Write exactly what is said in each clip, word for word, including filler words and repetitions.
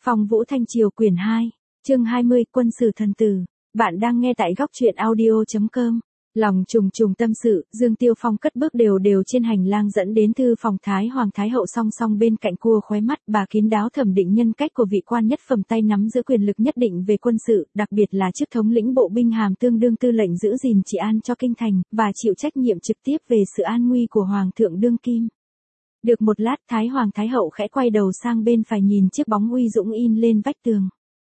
Phong Vũ Thanh Triều quyển hai, chương hai mươi, Quân Sử Thần Tử. Bạn đang nghe tại góc truyện audio chấm com. Lòng trùng trùng tâm sự, Dương Tiêu Phong cất bước đều đều trên hành lang dẫn đến thư phòng Thái Hoàng Thái Hậu, song song bên cạnh cua khóe mắt, bà kín đáo thẩm định nhân cách của vị quan nhất phẩm tay nắm giữ quyền lực nhất định về quân sự, đặc biệt là chức thống lĩnh bộ binh hàm tương đương tư lệnh giữ gìn trị an cho kinh thành, và chịu trách nhiệm trực tiếp về sự an nguy của Hoàng thượng đương kim. Được một lát, Thái Hoàng Thái Hậu khẽ quay đầu sang bên phải nhìn chiếc bóng uy dũng in lên vách tường.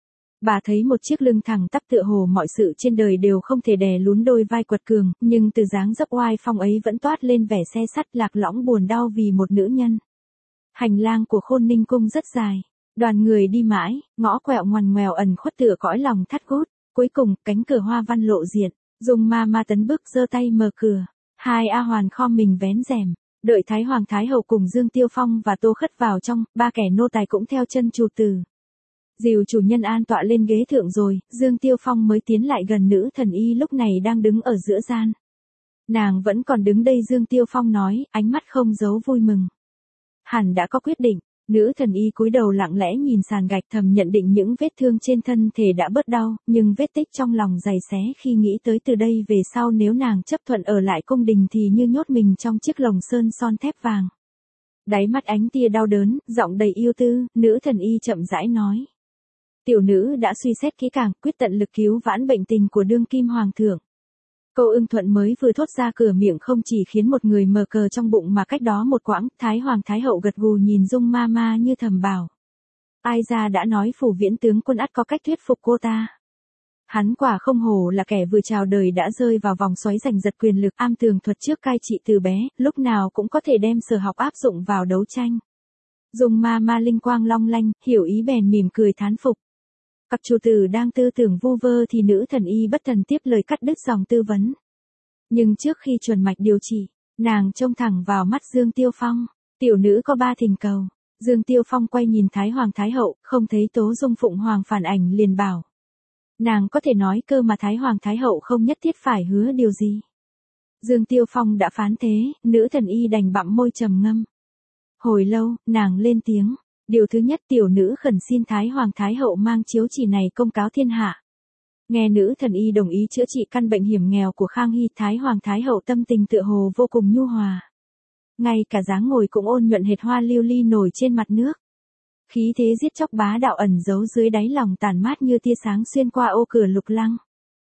Bà thấy một chiếc lưng thẳng tắp tựa hồ mọi sự trên đời đều không thể đè lún đôi vai quật cường, nhưng từ dáng dấp oai phong ấy vẫn toát lên vẻ xe sắt lạc lõng buồn đau vì một nữ nhân. Hành lang của Khôn Ninh cung rất dài, đoàn người đi mãi, ngõ quẹo ngoằn ngoèo ẩn khuất tựa cõi lòng thắt gút, cuối cùng cánh cửa hoa văn lộ diện, Dung Ma Ma tấn bước giơ tay mở cửa, hai A Hoàn khom mình vén rèm. Đợi Thái Hoàng Thái Hậu cùng Dương Tiêu Phong và Tô Khất vào trong, ba kẻ nô tài cũng theo chân chủ tử. Dìu chủ nhân an tọa lên ghế thượng rồi, Dương Tiêu Phong mới tiến lại gần nữ thần y lúc này đang đứng ở giữa gian. Nàng vẫn còn đứng đây, Dương Tiêu Phong nói, ánh mắt không giấu vui mừng. Hẳn đã có quyết định. Nữ thần y cúi đầu lặng lẽ nhìn sàn gạch, thầm nhận định những vết thương trên thân thể đã bớt đau, nhưng vết tích trong lòng dày xé khi nghĩ tới từ đây về sau nếu nàng chấp thuận ở lại cung đình thì như nhốt mình trong chiếc lồng sơn son thép vàng. Đáy mắt ánh tia đau đớn, giọng đầy yêu tư, nữ thần y chậm rãi nói. Tiểu nữ đã suy xét kỹ càng, quyết tận lực cứu vãn bệnh tình của đương kim hoàng thượng. Câu ưng thuận mới vừa thốt ra cửa miệng không chỉ khiến một người mờ cờ trong bụng mà cách đó một quãng, Thái Hoàng Thái Hậu gật gù nhìn Dung Ma Ma như thầm bảo. Ai ra đã nói Phủ Viễn tướng quân ắt có cách thuyết phục cô ta. Hắn quả không hổ là kẻ vừa chào đời đã rơi vào vòng xoáy giành giật quyền lực, am tường thuật trước cai trị từ bé, lúc nào cũng có thể đem sở học áp dụng vào đấu tranh. Dung Ma Ma linh quang long lanh, hiểu ý bèn mỉm cười thán phục. Cặp chủ tử đang tư tưởng vu vơ thì nữ thần y bất thần tiếp lời cắt đứt dòng tư vấn. Nhưng trước khi chuẩn mạch điều trị, nàng trông thẳng vào mắt Dương Tiêu Phong. Tiểu nữ có ba thỉnh cầu. Dương Tiêu Phong quay nhìn Thái Hoàng Thái Hậu, không thấy Tố Dung Phụng Hoàng phản ảnh liền bảo. Nàng có thể nói cơ mà Thái Hoàng Thái Hậu không nhất thiết phải hứa điều gì. Dương Tiêu Phong đã phán thế, nữ thần y đành bặm môi trầm ngâm. Hồi lâu, nàng lên tiếng. Điều thứ nhất, tiểu nữ khẩn xin Thái Hoàng Thái Hậu mang chiếu chỉ này công cáo thiên hạ. Nghe nữ thần y đồng ý chữa trị căn bệnh hiểm nghèo của Khang Hy, Thái Hoàng Thái Hậu tâm tình tựa hồ vô cùng nhu hòa. Ngay cả dáng ngồi cũng ôn nhuận hệt hoa lưu ly nổi trên mặt nước. Khí thế giết chóc bá đạo ẩn giấu dưới đáy lòng tàn mát như tia sáng xuyên qua ô cửa lục lăng.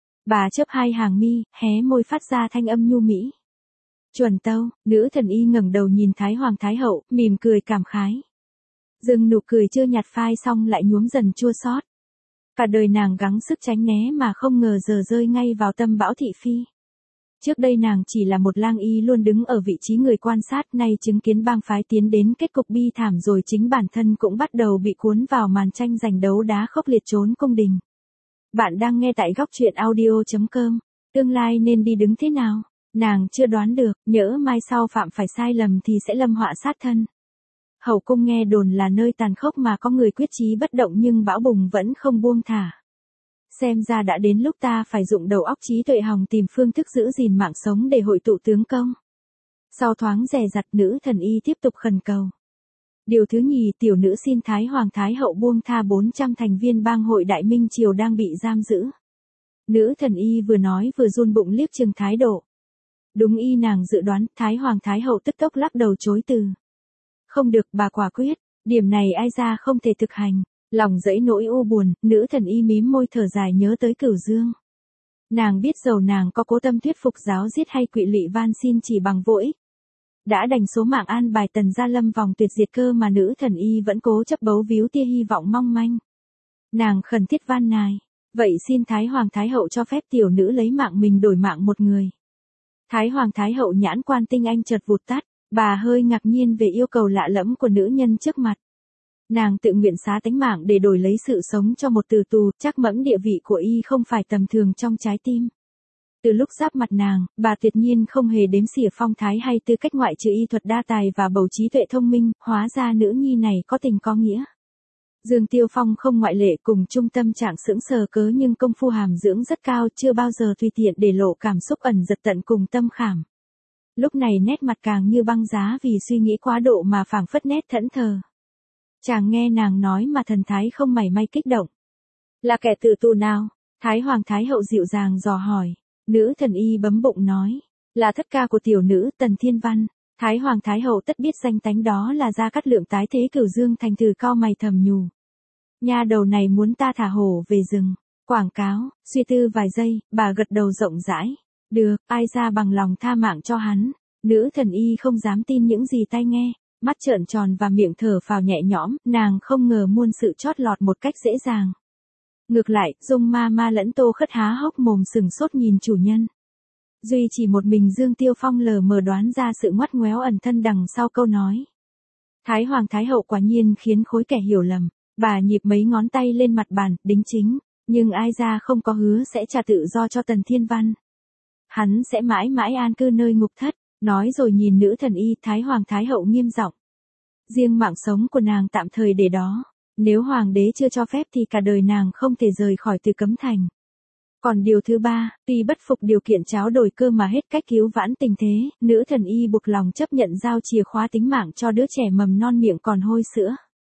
Bà chớp hai hàng mi, hé môi phát ra thanh âm nhu mỹ. Chuẩn tâu, nữ thần y ngẩng đầu nhìn Thái Hoàng Thái Hậu, mỉm cười cảm khái. Dừng nụ cười chưa nhạt phai xong lại nhuốm dần chua xót. Cả đời nàng gắng sức tránh né mà không ngờ giờ rơi ngay vào tâm bão thị phi. Trước đây nàng chỉ là một lang y luôn đứng ở vị trí người quan sát, nay chứng kiến bang phái tiến đến kết cục bi thảm rồi chính bản thân cũng bắt đầu bị cuốn vào màn tranh giành đấu đá khốc liệt trốn cung đình. Bạn đang nghe tại góc truyện audio chấm com. Tương lai nên đi đứng thế nào? Nàng chưa đoán được, nhỡ mai sau phạm phải sai lầm thì sẽ lâm họa sát thân. Hậu cung nghe đồn là nơi tàn khốc mà có người quyết chí bất động nhưng bão bùng vẫn không buông thả. Xem ra đã đến lúc ta phải dụng đầu óc trí tuệ hòng tìm phương thức giữ gìn mạng sống để hội tụ tướng công. Sau thoáng dè dặt, nữ thần y tiếp tục khẩn cầu. Điều thứ nhì, tiểu nữ xin Thái Hoàng Thái Hậu buông tha bốn trăm thành viên bang hội Đại Minh Triều đang bị giam giữ. Nữ thần y vừa nói vừa run bụng liếc chừng thái độ. Đúng y nàng dự đoán, Thái Hoàng Thái Hậu tức tốc lắc đầu chối từ. Không được, bà quả quyết, điểm này ai ra không thể thực hành. Lòng dẫy nỗi u buồn, nữ thần y mím môi thở dài nhớ tới Cửu Dương. Nàng biết dầu nàng có cố tâm thuyết phục giáo giết hay quỵ lụy van xin chỉ bằng vô ích. Đã đành số mạng an bài Tần gia lâm vòng tuyệt diệt cơ mà nữ thần y vẫn cố chấp bấu víu tia hy vọng mong manh. Nàng khẩn thiết van nài, vậy xin Thái Hoàng Thái Hậu cho phép tiểu nữ lấy mạng mình đổi mạng một người. Thái Hoàng Thái Hậu nhãn quan tinh anh chợt vụt tắt. Bà hơi ngạc nhiên về yêu cầu lạ lẫm của nữ nhân trước mặt. Nàng tự nguyện xá tánh mạng để đổi lấy sự sống cho một tử tù, chắc mẫm địa vị của y không phải tầm thường trong trái tim. Từ lúc giáp mặt nàng, bà tuyệt nhiên không hề đếm xỉa phong thái hay tư cách ngoại trừ y thuật đa tài và bầu trí tuệ thông minh, hóa ra nữ nhi này có tình có nghĩa. Dương Tiêu Phong không ngoại lệ, cùng chung tâm trạng sững sờ cớ nhưng công phu hàm dưỡng rất cao, chưa bao giờ tùy tiện để lộ cảm xúc ẩn giật tận cùng tâm khảm. Lúc này nét mặt càng như băng giá vì suy nghĩ quá độ mà phảng phất nét thẫn thờ. Chàng nghe nàng nói mà thần thái không mảy may kích động. Là kẻ tự tù nào? Thái Hoàng Thái Hậu dịu dàng dò hỏi. Nữ thần y bấm bụng nói. Là thất ca của tiểu nữ Tần Thiên Văn. Thái Hoàng Thái Hậu tất biết danh tánh đó là Gia Cát Lượng tái thế Cửu Dương Thành từ cau mày thầm nhủ. Nha đầu này muốn ta thả hổ về rừng. Quảng cáo, suy tư vài giây, bà gật đầu rộng rãi. Được, ai ra bằng lòng tha mạng cho hắn. Nữ thần y không dám tin những gì tai nghe, mắt trợn tròn và miệng thở phào nhẹ nhõm, nàng không ngờ muôn sự chót lọt một cách dễ dàng. Ngược lại, Dung ma ma lẫn Tô Khất há hốc mồm sừng sốt nhìn chủ nhân. Duy chỉ một mình Dương Tiêu Phong lờ mờ đoán ra sự ngoắt ngoéo ẩn thân đằng sau câu nói. Thái Hoàng Thái Hậu quả nhiên khiến khối kẻ hiểu lầm, bà nhịp mấy ngón tay lên mặt bàn, đính chính, nhưng ai ra không có hứa sẽ trả tự do cho Tần Thiên Văn. Hắn sẽ mãi mãi an cư nơi ngục thất, nói rồi nhìn nữ thần y. Thái Hoàng Thái Hậu nghiêm giọng. Riêng mạng sống của nàng tạm thời để đó, nếu Hoàng đế chưa cho phép thì cả đời nàng không thể rời khỏi Từ Cấm Thành. Còn điều thứ ba, tuy bất phục điều kiện tráo đổi cơ mà hết cách cứu vãn tình thế, nữ thần y buộc lòng chấp nhận giao chìa khóa tính mạng cho đứa trẻ mầm non miệng còn hôi sữa.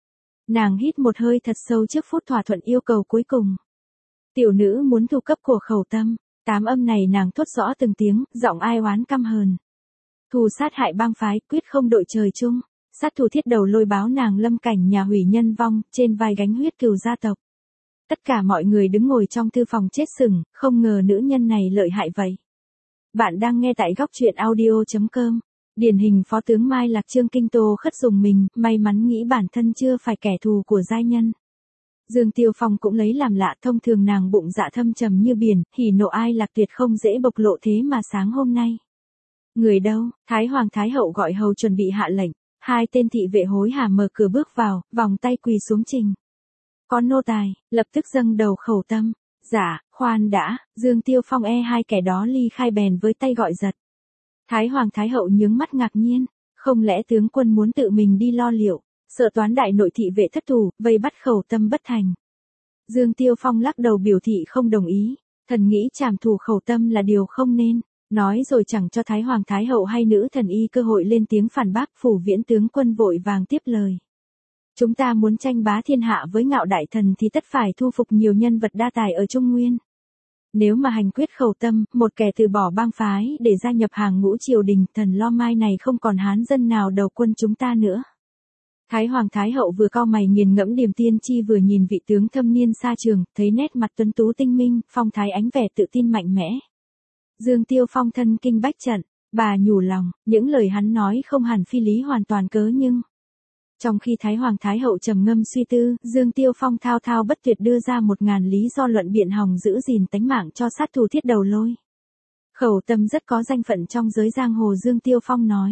Nàng hít một hơi thật sâu trước phút thỏa thuận yêu cầu cuối cùng. Tiểu nữ muốn thu cấp của Khẩu Tâm. Tám âm này nàng thốt rõ từng tiếng, giọng ai oán căm hờn. Thù sát hại bang phái, quyết không đội trời chung. Sát thủ thiết đầu lôi báo nàng lâm cảnh nhà hủy nhân vong, trên vai gánh huyết cừu gia tộc. Tất cả mọi người đứng ngồi trong thư phòng chết sừng, không ngờ nữ nhân này lợi hại vậy. Bạn đang nghe tại góc truyện audio chấm com. Điển hình phó tướng Mai Lạc Trương Kinh Tô Khất dùng mình, may mắn nghĩ bản thân chưa phải kẻ thù của giai nhân. Dương Tiêu Phong cũng lấy làm lạ, thông thường nàng bụng dạ thâm trầm như biển, hỉ nộ ai lạc tuyệt không dễ bộc lộ, thế mà sáng hôm nay. Người đâu? Thái Hoàng Thái Hậu gọi hầu chuẩn bị hạ lệnh, hai tên thị vệ hối hả mở cửa bước vào, vòng tay quỳ xuống trình. Có nô tài, lập tức dâng đầu Khẩu Tâm. Dạ, khoan đã, Dương Tiêu Phong e hai kẻ đó ly khai bèn với tay gọi giật. Thái Hoàng Thái Hậu nhướng mắt ngạc nhiên, không lẽ tướng quân muốn tự mình đi lo liệu? Sợ toán đại nội thị vệ thất thủ, vây bắt Khẩu Tâm bất thành. Dương Tiêu Phong lắc đầu biểu thị không đồng ý, thần nghĩ trảm thủ Khẩu Tâm là điều không nên, nói rồi chẳng cho Thái Hoàng Thái Hậu hay nữ thần y cơ hội lên tiếng phản bác. Phủ Viễn tướng quân vội vàng tiếp lời. Chúng ta muốn tranh bá thiên hạ với Ngạo đại thần thì tất phải thu phục nhiều nhân vật đa tài ở Trung Nguyên. Nếu mà hành quyết Khẩu Tâm, một kẻ từ bỏ bang phái để gia nhập hàng ngũ triều đình, thần lo mai này không còn hán dân nào đầu quân chúng ta nữa. Thái Hoàng Thái Hậu vừa cau mày nghiền ngẫm Điềm Tiên Chi vừa nhìn vị tướng thâm niên xa trường, thấy nét mặt tuấn tú tinh minh, phong thái ánh vẻ tự tin mạnh mẽ. Dương Tiêu Phong thân kinh bách trận, bà nhủ lòng, những lời hắn nói không hẳn phi lý hoàn toàn cớ nhưng. Trong khi Thái Hoàng Thái Hậu trầm ngâm suy tư, Dương Tiêu Phong thao thao bất tuyệt đưa ra một ngàn lý do luận biện hòng giữ gìn tánh mạng cho sát thủ thiết đầu lôi. Khẩu Tâm rất có danh phận trong giới giang hồ, Dương Tiêu Phong nói.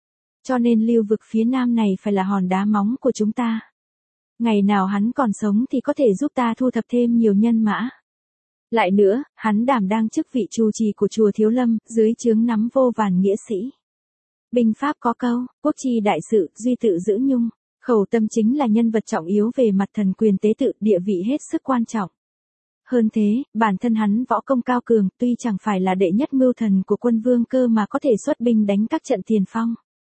Cho nên lưu vực phía nam này phải là hòn đá móng của chúng ta. Ngày nào hắn còn sống thì có thể giúp ta thu thập thêm nhiều nhân mã. Lại nữa, hắn đảm đang chức vị trụ trì của chùa Thiếu Lâm, dưới trướng nắm vô vàn nghĩa sĩ. Binh pháp có câu, quốc chi đại sự, duy tự giữ nhung. Khẩu Tâm chính là nhân vật trọng yếu về mặt thần quyền tế tự, địa vị hết sức quan trọng. Hơn thế, bản thân hắn võ công cao cường, tuy chẳng phải là đệ nhất mưu thần của quân Vương Cơ mà có thể xuất binh đánh các trận tiền phong.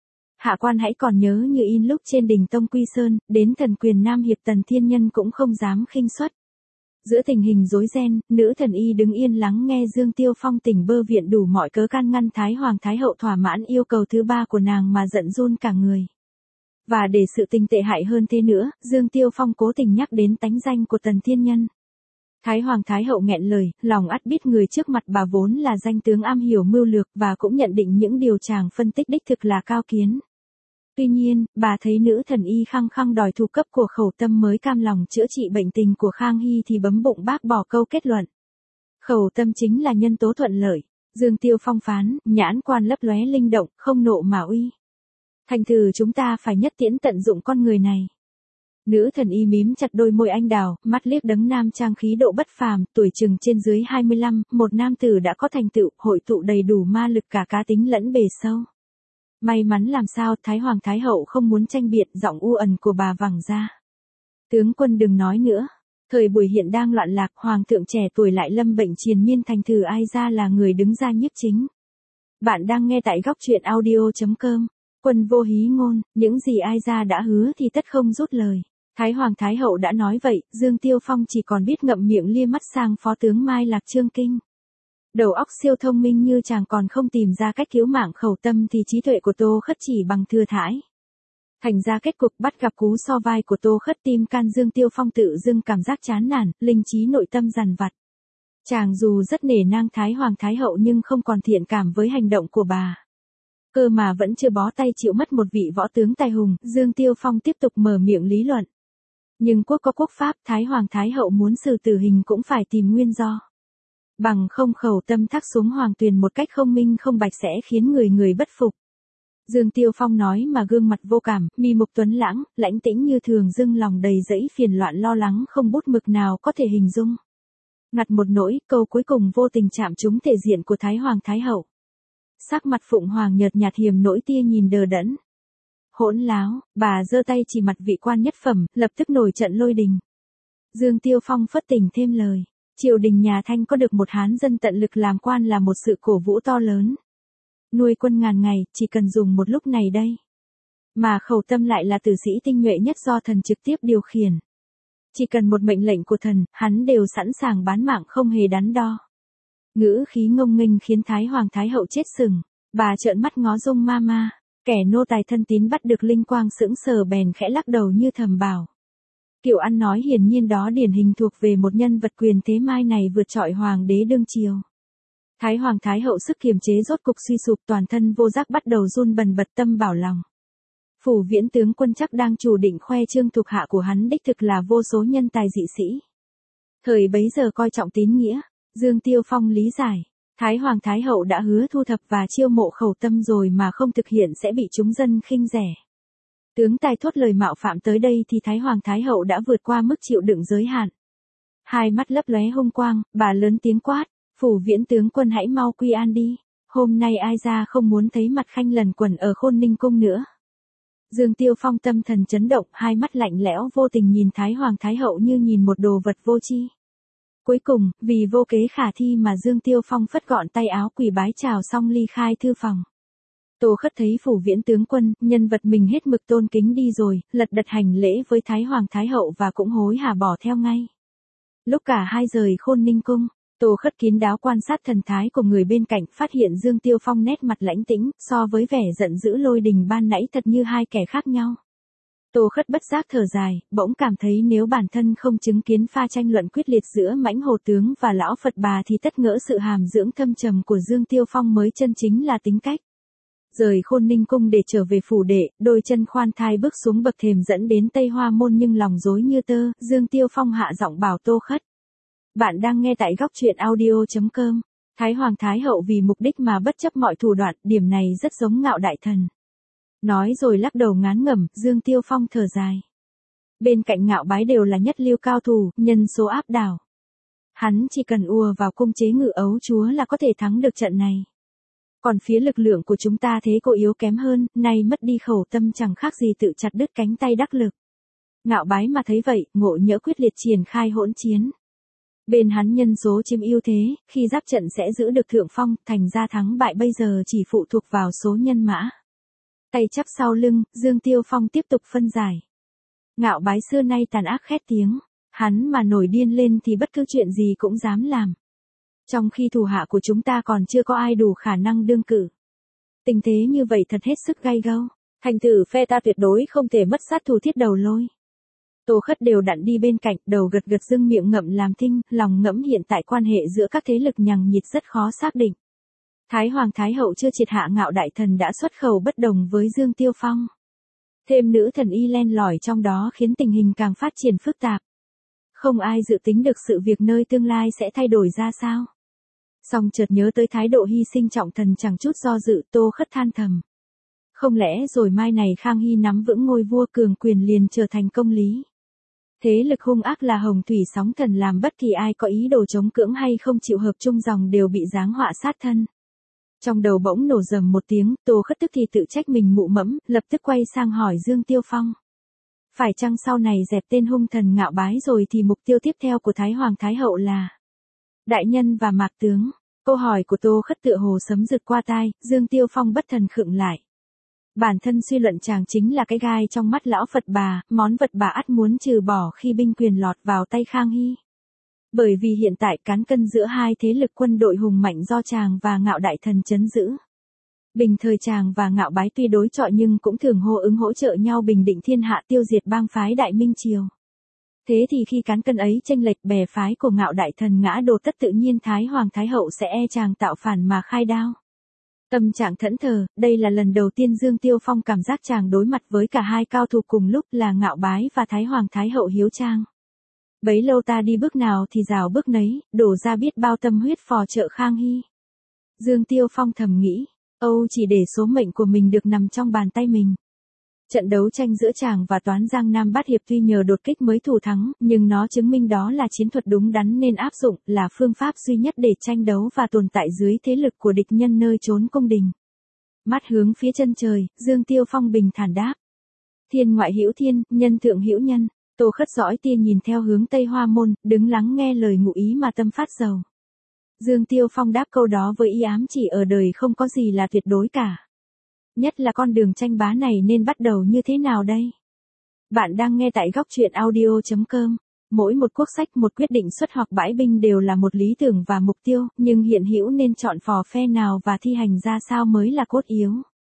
Hạ quan hãy còn nhớ như in lúc trên đỉnh Tông Quy Sơn, đến thần quyền Nam Hiệp Tần Thiên Nhân cũng không dám khinh suất. Giữa tình hình rối ren, nữ thần y đứng yên lắng nghe Dương Tiêu Phong tỉnh bơ viện đủ mọi cớ can ngăn Thái Hoàng Thái Hậu thỏa mãn yêu cầu thứ ba của nàng mà giận run cả người. Và để sự tình tệ hại hơn thế nữa, Dương Tiêu Phong cố tình nhắc đến tánh danh của Tần Thiên Nhân. Thái Hoàng Thái Hậu nghẹn lời, lòng ắt biết người trước mặt bà vốn là danh tướng am hiểu mưu lược và cũng nhận định những điều chàng phân tích đích thực là cao kiến. Tuy nhiên, bà thấy nữ thần y khăng khăng đòi thu cấp của Khẩu Tâm mới cam lòng chữa trị bệnh tình của Khang Hy thì bấm bụng bác bỏ câu kết luận. Khẩu Tâm chính là nhân tố thuận lợi. Dương Tiêu Phong phán, nhãn quan lấp lóe linh động, không nộ mà uy. Thành thử chúng ta phải nhất tiễn tận dụng con người này. Nữ thần y mím chặt đôi môi anh đào, mắt liếc đấng nam trang khí độ bất phàm, tuổi chừng trên dưới hai mươi lăm, một nam tử đã có thành tựu, hội tụ đầy đủ ma lực cả cá tính lẫn bề sâu. May mắn làm sao, Thái Hoàng Thái Hậu không muốn tranh biện, giọng u ẩn của bà vẳng ra. Tướng quân đừng nói nữa. Thời buổi hiện đang loạn lạc, hoàng thượng trẻ tuổi lại lâm bệnh triền miên, thành thử ai ra là người đứng ra nhiếp chính. Bạn đang nghe tại góc truyện audio chấm com. Quân vô hí ngôn, những gì ai ra đã hứa thì tất không rút lời. Thái Hoàng Thái Hậu đã nói vậy, Dương Tiêu Phong chỉ còn biết ngậm miệng lia mắt sang Phó tướng Mai Lạc Trương Kinh. Đầu óc siêu thông minh như chàng còn không tìm ra cách cứu mạng Khẩu Tâm thì trí tuệ của Tô Khất chỉ bằng thừa thãi. Thành ra kết cục bắt gặp cú so vai của Tô Khất, tim can Dương Tiêu Phong tự dưng cảm giác chán nản, linh trí nội tâm dằn vặt. Chàng dù rất nể nang Thái Hoàng Thái Hậu nhưng không còn thiện cảm với hành động của bà. Cơ mà vẫn chưa bó tay chịu mất một vị võ tướng tài hùng, Dương Tiêu Phong tiếp tục mở miệng lý luận. Nhưng quốc có quốc pháp, Thái Hoàng Thái Hậu muốn xử tử hình cũng phải tìm nguyên do. Bằng không Khẩu Tâm thác xuống hoàng tuyền một cách không minh không bạch sẽ khiến người người bất phục. Dương Tiêu Phong nói mà gương mặt vô cảm, mi mục tuấn lãng, lãnh tĩnh như thường dưng lòng đầy dẫy phiền loạn lo lắng không bút mực nào có thể hình dung. Ngặt một nỗi, câu cuối cùng vô tình chạm trúng thể diện của Thái Hoàng Thái Hậu. Sắc mặt Phụng Hoàng nhợt nhạt hiềm nỗi tia nhìn đờ đẫn. Hỗn láo, bà giơ tay chỉ mặt vị quan nhất phẩm, lập tức nổi trận lôi đình. Dương Tiêu Phong phất tình thêm lời. Triều đình nhà Thanh có được một hán dân tận lực làm quan là một sự cổ vũ to lớn. Nuôi quân ngàn ngày, chỉ cần dùng một lúc này đây. Mà Khẩu Tâm lại là tử sĩ tinh nhuệ nhất do thần trực tiếp điều khiển. Chỉ cần một mệnh lệnh của thần, hắn đều sẵn sàng bán mạng không hề đắn đo. Ngữ khí ngông nghênh khiến Thái Hoàng Thái Hậu chết sừng. Bà trợn mắt ngó Dung ma ma. Kẻ nô tài thân tín bắt được linh quang sững sờ bèn khẽ lắc đầu như thầm bảo. Kiểu ăn nói hiển nhiên đó điển hình thuộc về một nhân vật quyền thế mai này vượt trội hoàng đế đương triều. Thái Hoàng Thái Hậu sức kiềm chế rốt cục suy sụp, toàn thân vô giác bắt đầu run bần bật, tâm bảo lòng. Phủ Viễn tướng quân chắc đang chủ định khoe trương thuộc hạ của hắn đích thực là vô số nhân tài dị sĩ. Thời bấy giờ coi trọng tín nghĩa, Dương Tiêu Phong lý giải. Thái Hoàng Thái Hậu đã hứa thu thập và chiêu mộ Khẩu Tâm rồi mà không thực hiện sẽ bị chúng dân khinh rẻ. Tướng tài thốt lời mạo phạm tới đây thì Thái Hoàng Thái Hậu đã vượt qua mức chịu đựng giới hạn. Hai mắt lấp lóe hung quang, bà lớn tiếng quát, Phủ Viễn tướng quân hãy mau quy an đi, hôm nay ai ra không muốn thấy mặt Khanh lần quần ở Khôn Ninh cung nữa. Dương Tiêu Phong tâm thần chấn động, hai mắt lạnh lẽo vô tình nhìn Thái Hoàng Thái Hậu như nhìn một đồ vật vô tri. Cuối cùng, vì vô kế khả thi mà Dương Tiêu Phong phất gọn tay áo quỳ bái chào xong ly khai thư phòng. Tô Khất thấy Phủ Viễn tướng quân, nhân vật mình hết mực tôn kính đi rồi, lật đật hành lễ với Thái Hoàng Thái Hậu và cũng hối hả bỏ theo ngay. Lúc cả hai rời Khôn Ninh cung, Tô Khất kín đáo quan sát thần thái của người bên cạnh, phát hiện Dương Tiêu Phong nét mặt lãnh tĩnh, so với vẻ giận dữ lôi đình ban nãy thật như hai kẻ khác nhau. Tô Khất bất giác thở dài, bỗng cảm thấy nếu bản thân không chứng kiến pha tranh luận quyết liệt giữa Mãnh Hồ tướng và lão Phật bà thì tất ngỡ sự hàm dưỡng thâm trầm của Dương Tiêu Phong mới chân chính là tính cách. Rời Khôn Ninh cung để trở về phủ đệ, đôi chân khoan thai bước xuống bậc thềm dẫn đến Tây Hoa môn nhưng lòng rối như tơ, Dương Tiêu Phong hạ giọng bảo Tô Khất. Bạn đang nghe tại góc truyện audio chấm com. Thái Hoàng Thái Hậu vì mục đích mà bất chấp mọi thủ đoạn, điểm này rất giống Ngạo đại thần. Nói rồi lắc đầu ngán ngẩm, Dương Tiêu Phong thở dài. Bên cạnh Ngạo Bái đều là nhất lưu cao thủ, nhân số áp đảo. Hắn chỉ cần ùa vào cung chế ngự ấu chúa là có thể thắng được trận này. Còn phía lực lượng của chúng ta thế cô yếu kém hơn, nay mất đi Khẩu Tâm chẳng khác gì tự chặt đứt cánh tay đắc lực. Ngạo Bái mà thấy vậy, ngộ nhỡ quyết liệt triển khai hỗn chiến. Bên hắn nhân số chiếm ưu thế, khi giáp trận sẽ giữ được thượng phong, thành ra thắng bại bây giờ chỉ phụ thuộc vào số nhân mã. Tay chắp sau lưng, Dương Tiêu Phong tiếp tục phân giải. Ngạo Bái xưa nay tàn ác khét tiếng, hắn mà nổi điên lên thì bất cứ chuyện gì cũng dám làm. Trong khi thủ hạ của chúng ta còn chưa có ai đủ khả năng đương cử. Tình thế như vậy thật hết sức gay gâu, thành tử phe ta tuyệt đối không thể mất sát thủ Thiết Đầu Lôi. Tô Khất đều đặn đi bên cạnh, đầu gật gật dưng miệng ngậm làm thinh, lòng ngẫm hiện tại quan hệ giữa các thế lực nhằng nhịt rất khó xác định. Thái Hoàng Thái Hậu chưa triệt hạ Ngạo đại thần đã xuất khẩu bất đồng với Dương Tiêu Phong. Thêm nữ thần y len lỏi trong đó khiến tình hình càng phát triển phức tạp. Không ai dự tính được sự việc nơi tương lai sẽ thay đổi ra sao. Song chợt nhớ tới thái độ hy sinh trọng thần chẳng chút do dự, Tô Khất than thầm. Không lẽ rồi mai này Khang Hy nắm vững ngôi vua cường quyền liền trở thành công lý. Thế lực hung ác là hồng thủy sóng thần làm bất kỳ ai có ý đồ chống cưỡng hay không chịu hợp chung dòng đều bị giáng họa sát thân. Trong đầu bỗng nổ rầm một tiếng, Tô Khất tức thì tự trách mình mụ mẫm, lập tức quay sang hỏi Dương Tiêu Phong. Phải chăng sau này dẹp tên hung thần Ngạo Bái rồi thì mục tiêu tiếp theo của Thái Hoàng Thái Hậu là Đại Nhân và Mạc Tướng? Câu hỏi của Tô Khất tựa hồ sấm rực qua tai, Dương Tiêu Phong bất thần khựng lại. Bản thân suy luận chàng chính là cái gai trong mắt lão Phật bà, món vật bà ắt muốn trừ bỏ khi binh quyền lọt vào tay Khang Hy. Bởi vì hiện tại cán cân giữa hai thế lực quân đội hùng mạnh do chàng và Ngạo Đại Thần trấn giữ. Bình thời chàng và Ngạo Bái tuy đối chọi nhưng cũng thường hô ứng hỗ trợ nhau bình định thiên hạ tiêu diệt bang phái Đại Minh Triều. Thế thì khi cán cân ấy chênh lệch bè phái của Ngạo Đại Thần ngã đổ tất tự nhiên Thái Hoàng Thái Hậu sẽ e chàng tạo phản mà khai đao. Tâm trạng thẫn thờ, đây là lần đầu tiên Dương Tiêu Phong cảm giác chàng đối mặt với cả hai cao thủ cùng lúc là Ngạo Bái và Thái Hoàng Thái Hậu hiếu trang. Bấy lâu ta đi bước nào thì rào bước nấy, đổ ra biết bao tâm huyết phò trợ Khang Hy. Dương Tiêu Phong thầm nghĩ, Âu chỉ để số mệnh của mình được nằm trong bàn tay mình. Trận đấu tranh giữa chàng và Toán Giang Nam Bát Hiệp tuy nhờ đột kích mới thủ thắng, nhưng nó chứng minh đó là chiến thuật đúng đắn nên áp dụng, là phương pháp duy nhất để tranh đấu và tồn tại dưới thế lực của địch nhân nơi chốn cung đình. Mắt hướng phía chân trời, Dương Tiêu Phong bình thản đáp. Thiên ngoại hữu thiên, nhân thượng hữu nhân. Tô Khất dõi tia nhìn theo hướng Tây Hoa Môn, đứng lắng nghe lời ngụ ý mà tâm phát sầu. Dương Tiêu Phong đáp câu đó với ý ám chỉ ở đời không có gì là tuyệt đối cả. Nhất là con đường tranh bá này nên bắt đầu như thế nào đây? Bạn đang nghe tại góc truyện audio chấm com. Mỗi một quốc sách, một quyết định xuất hoặc bãi binh đều là một lý tưởng và mục tiêu, nhưng hiện hữu nên chọn phò phe nào và thi hành ra sao mới là cốt yếu.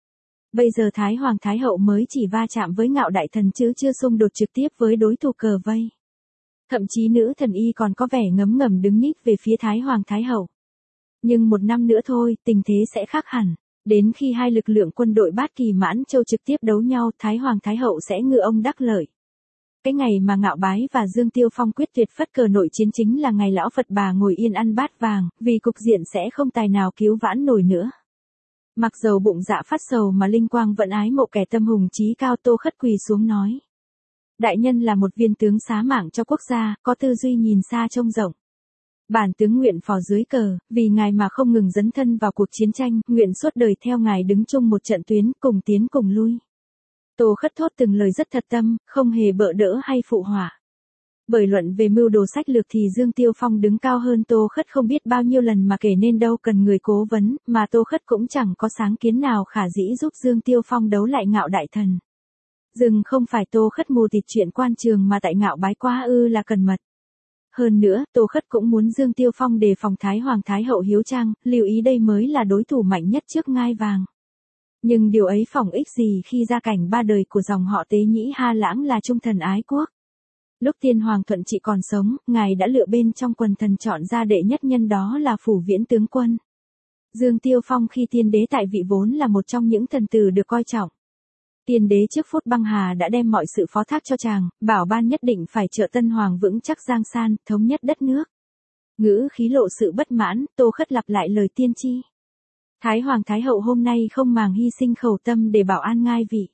Bây giờ Thái Hoàng Thái Hậu mới chỉ va chạm với Ngạo Đại Thần chứ chưa xung đột trực tiếp với đối thủ cờ vây. Thậm chí nữ thần y còn có vẻ ngấm ngầm đứng nhích về phía Thái Hoàng Thái Hậu. Nhưng một năm nữa thôi, tình thế sẽ khác hẳn. Đến khi hai lực lượng quân đội Bát Kỳ Mãn Châu trực tiếp đấu nhau, Thái Hoàng Thái Hậu sẽ ngư ông đắc lợi. Cái ngày mà Ngạo Bái và Dương Tiêu Phong quyết tuyệt phất cờ nội chiến chính là ngày lão Phật bà ngồi yên ăn bát vàng, vì cục diện sẽ không tài nào cứu vãn nổi nữa. Mặc dầu bụng dạ phát sầu mà linh quang vẫn ái mộ kẻ tâm hùng chí cao, Tô Khất quỳ xuống nói. Đại nhân là một viên tướng xá mạng cho quốc gia, có tư duy nhìn xa trông rộng. Bản tướng nguyện phò dưới cờ, vì ngài mà không ngừng dấn thân vào cuộc chiến tranh, nguyện suốt đời theo ngài đứng chung một trận tuyến, cùng tiến cùng lui. Tô Khất thốt từng lời rất thật tâm, không hề bợ đỡ hay phụ họa. Bởi luận về mưu đồ sách lược thì Dương Tiêu Phong đứng cao hơn Tô Khất không biết bao nhiêu lần mà kể nên đâu cần người cố vấn, mà Tô Khất cũng chẳng có sáng kiến nào khả dĩ giúp Dương Tiêu Phong đấu lại Ngạo Đại Thần. Dừng không phải Tô Khất mù tịt chuyện quan trường mà tại Ngạo Bái quá ư là cần mật. Hơn nữa, Tô Khất cũng muốn Dương Tiêu Phong đề phòng Thái Hoàng Thái Hậu hiếu trang, lưu ý đây mới là đối thủ mạnh nhất trước ngai vàng. Nhưng điều ấy phỏng ích gì khi gia cảnh ba đời của dòng họ Tế Nhĩ Ha Lãng là trung thần ái quốc. Lúc Tiên Hoàng Thuận Trị còn sống, ngài đã lựa bên trong quần thần chọn ra đệ nhất nhân, đó là Phủ Viễn tướng quân. Dương Tiêu Phong khi tiên đế tại vị vốn là một trong những thần tử được coi trọng. Tiên đế trước phút băng hà đã đem mọi sự phó thác cho chàng, bảo ban nhất định phải trợ Tân Hoàng vững chắc giang san, thống nhất đất nước. Ngữ khí lộ sự bất mãn, Tô Khất lặp lại lời tiên tri. Thái Hoàng Thái Hậu hôm nay không màng hy sinh khẩu tâm để bảo an ngai vị.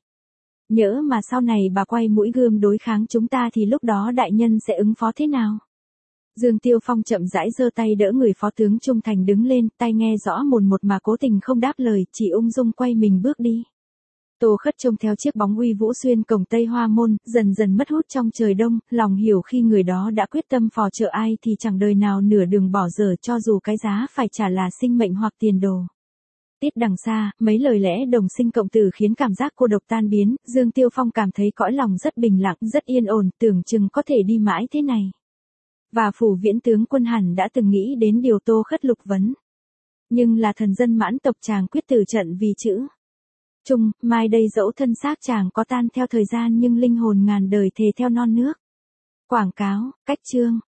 Nhỡ mà sau này bà quay mũi gươm đối kháng chúng ta thì lúc đó đại nhân sẽ ứng phó thế nào? Dương Tiêu Phong chậm rãi giơ tay đỡ người phó tướng trung thành đứng lên, tay nghe rõ mồn một mà cố tình không đáp lời, chỉ ung dung quay mình bước đi. Tô Khất trông theo chiếc bóng uy vũ xuyên cổng Tây Hoa Môn, dần dần mất hút trong trời đông, lòng hiểu khi người đó đã quyết tâm phò trợ ai thì chẳng đời nào nửa đường bỏ dở, cho dù cái giá phải trả là sinh mệnh hoặc tiền đồ. Tít đằng xa, mấy lời lẽ đồng sinh cộng tử khiến cảm giác cô độc tan biến, Dương Tiêu Phong cảm thấy cõi lòng rất bình lặng, rất yên ổn, tưởng chừng có thể đi mãi thế này. Và Phủ Viễn tướng quân hẳn đã từng nghĩ đến điều Tô Khất lục vấn. Nhưng là thần dân Mãn tộc chàng quyết tử trận vì chữ chung, mai đây dẫu thân xác chàng có tan theo thời gian nhưng linh hồn ngàn đời thề theo non nước. Quảng cáo, cách chương.